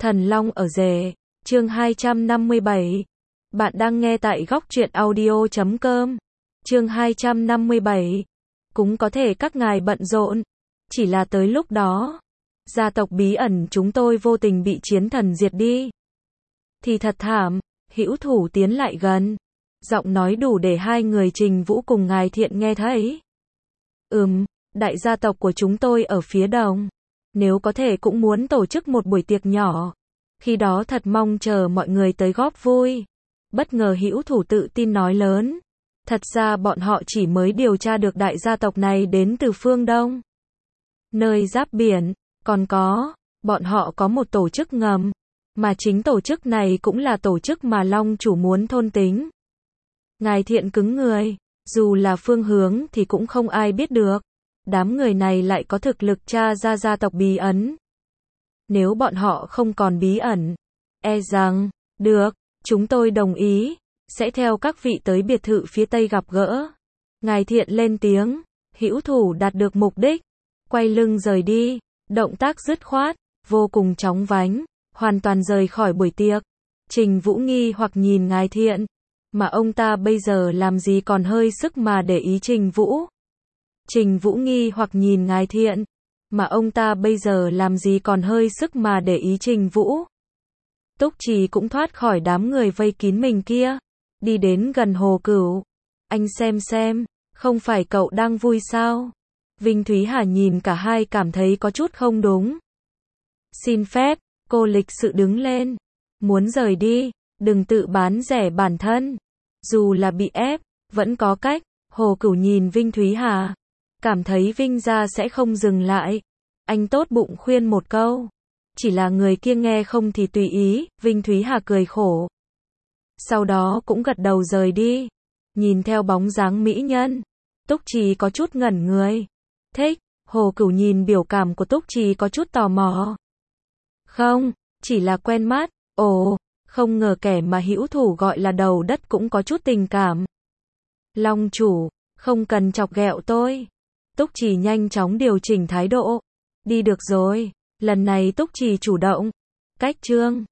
Thần Long ở rể, chương 257. Bạn đang nghe tại góc truyện audio.com. Chương 257. Cũng có thể các ngài bận rộn, chỉ là tới lúc đó, gia tộc bí ẩn chúng tôi vô tình bị chiến thần diệt đi. Thì thật thảm, Hữu Thủ tiến lại gần, giọng nói đủ để hai người Trình Vũ cùng ngài Thiện nghe thấy. Đại gia tộc của chúng tôi ở phía đông. Nếu có thể cũng muốn tổ chức một buổi tiệc nhỏ. Khi đó thật mong chờ mọi người tới góp vui. Bất ngờ Hữu Thủ tự tin nói lớn. Thật ra bọn họ chỉ mới điều tra được đại gia tộc này đến từ phương Đông. Nơi giáp biển, còn có, bọn họ có một tổ chức ngầm. Mà chính tổ chức này cũng là tổ chức mà Long chủ muốn thôn tính. Ngài Thiện cứng người, dù là phương hướng thì cũng không ai biết được. Đám người này lại có thực lực tra ra gia tộc bí ẩn. Nếu bọn họ không còn bí ẩn, e rằng, được, chúng tôi đồng ý, sẽ theo các vị tới biệt thự phía Tây gặp gỡ. Ngài Thiện lên tiếng, Hữu Thủ đạt được mục đích, quay lưng rời đi, động tác dứt khoát, vô cùng chóng vánh, hoàn toàn rời khỏi buổi tiệc. Trình Vũ nghi hoặc nhìn Ngài Thiện, mà ông ta bây giờ làm gì còn hơi sức mà để ý Trình Vũ. Trình Vũ nghi hoặc nhìn Ngài Thiện, mà ông ta bây giờ làm gì còn hơi sức mà để ý Trình Vũ. Túc Trì cũng thoát khỏi đám người vây kín mình kia, đi đến gần Hồ Cửu. Anh xem, không phải cậu đang vui sao? Vinh Thúy Hà nhìn cả hai cảm thấy có chút không đúng. Xin phép, cô lịch sự đứng lên, muốn rời đi, đừng tự bán rẻ bản thân. Dù là bị ép, vẫn có cách. Hồ Cửu nhìn Vinh Thúy Hà, cảm thấy Vinh gia sẽ không dừng lại. Anh tốt bụng khuyên một câu. Chỉ là người kia nghe không thì tùy ý, Vinh Thúy Hà cười khổ. Sau đó cũng gật đầu rời đi. Nhìn theo bóng dáng mỹ nhân, Túc Trì có chút ngẩn người. Thích, Hồ Cửu nhìn biểu cảm của Túc Trì có chút tò mò. Không, chỉ là quen mắt. Ồ, không ngờ kẻ mà Hữu Thủ gọi là đầu đất cũng có chút tình cảm. Long chủ, không cần chọc ghẹo tôi. Túc Trì nhanh chóng điều chỉnh thái độ. Đi được rồi, lần này Túc Trì chủ động. Cách chương